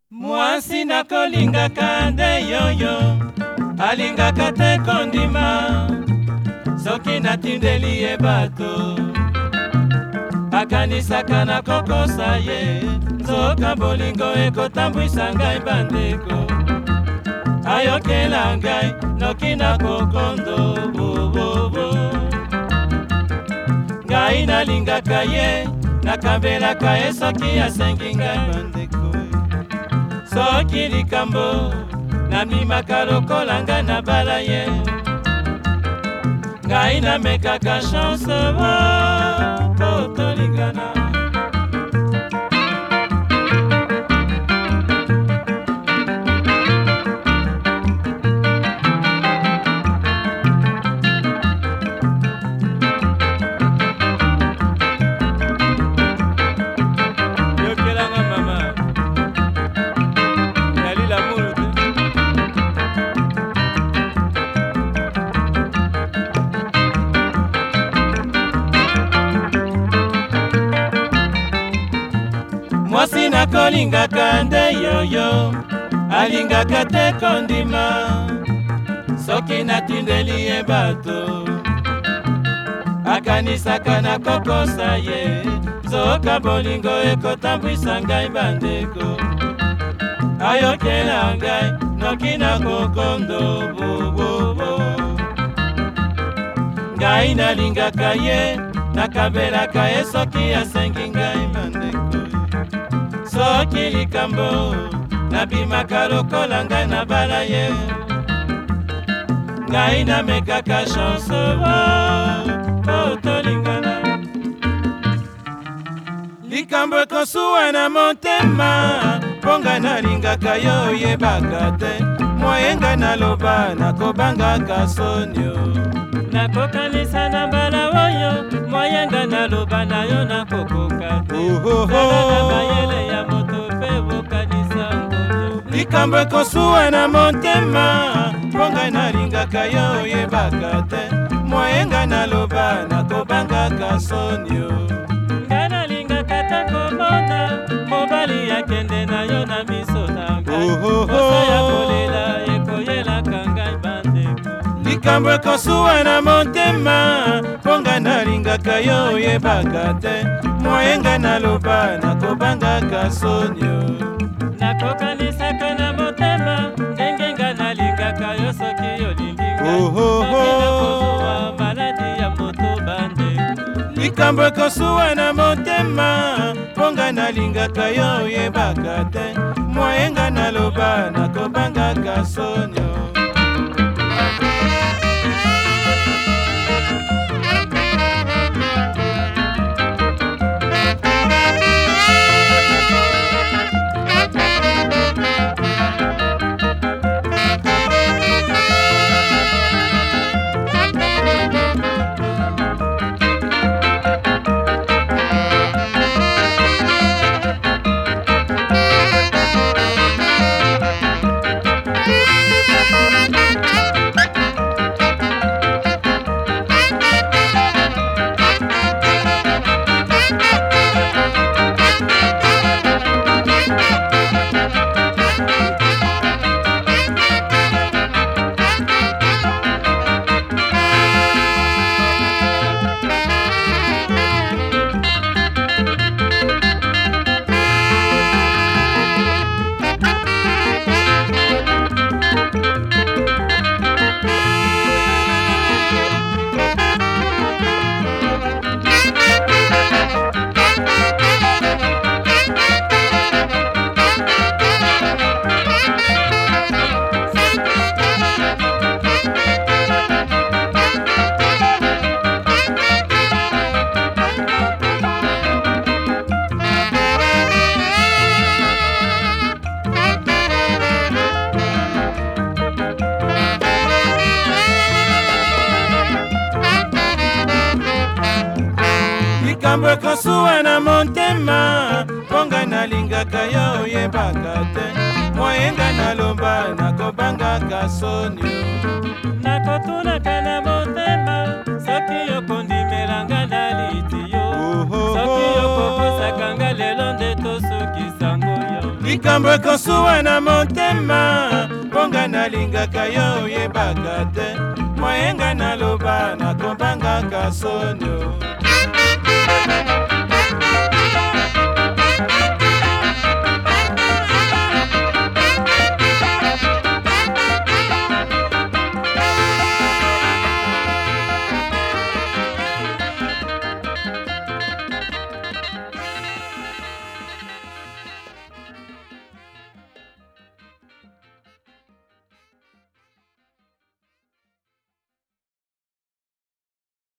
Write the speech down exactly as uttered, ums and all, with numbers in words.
Mwasi nakolingaka nde yoyo alingaka te kondima soki natindeli ye bato akanisaka na kokosa ye nzoka bolingo ekotambwisa ngai bandeko ayokela ngai noki na kokondo bobobo ngai nalingaka ye nakambelaka ye soki asengi ngai bandeko soki likambo namimaka lokola ngai nabala ye ngai namekaka chance po tolingana mwasi nakolingaka nde yoyo alingaka te kondima soki natindeli ye bato akanisaka na kokosa ye nzoka bolingo ekotambwisa ngai bandeko ayokela ngai noki na kokondo bobobo ngai nalingaka ye nakabelaka ye soki asengi ngai bandeko soki likambo nabimaka lokola ngai nabala ye ngai namekaka chance po tolingana likambo ekosuwa na motema mpo ngai nalingaka yo oyebaka te moye ngai naloba nakobangaka sonio nakokanisa na mbala oyo moye ngai naloba na yo nakokoka te na bayele ya moto mpe bokanisa ngoyo likambo ekosuwa na motema mpo ngai nalingaka yo oyebaka te moye ngai naloba nakobangaka sonio ngai nalingaka te komona mobali akende na yo na miso na ngai oso ya kolela ekoyelaka ngai bandeko likambo ekosuwa na motema mpo ngai nalingaka yo oyebaka te moye ngai naloba nakobangaka sonio nakokanisaka na motema ndenge ngai nalingaka yo soki olingi ngai nakozwa maladi ya moto bandeko likambo ekosuwa na motema mpo ngai nalingaka yo oyebaka te moye ngai naloba nakobangaka sonio likambo ekosuwa na motema mpo ngai nalingaka yo oyebaka te moye ngai naloba nakobangaka sonio nakotunaka na motema soki okondimela ngai na liti yo soki okokosaka ngai lelo nde tosukisa ngoyo likambo ekosuwa na motema mponga nalingaka yo oyebaka te mwayenga naloba nakobangaka sonio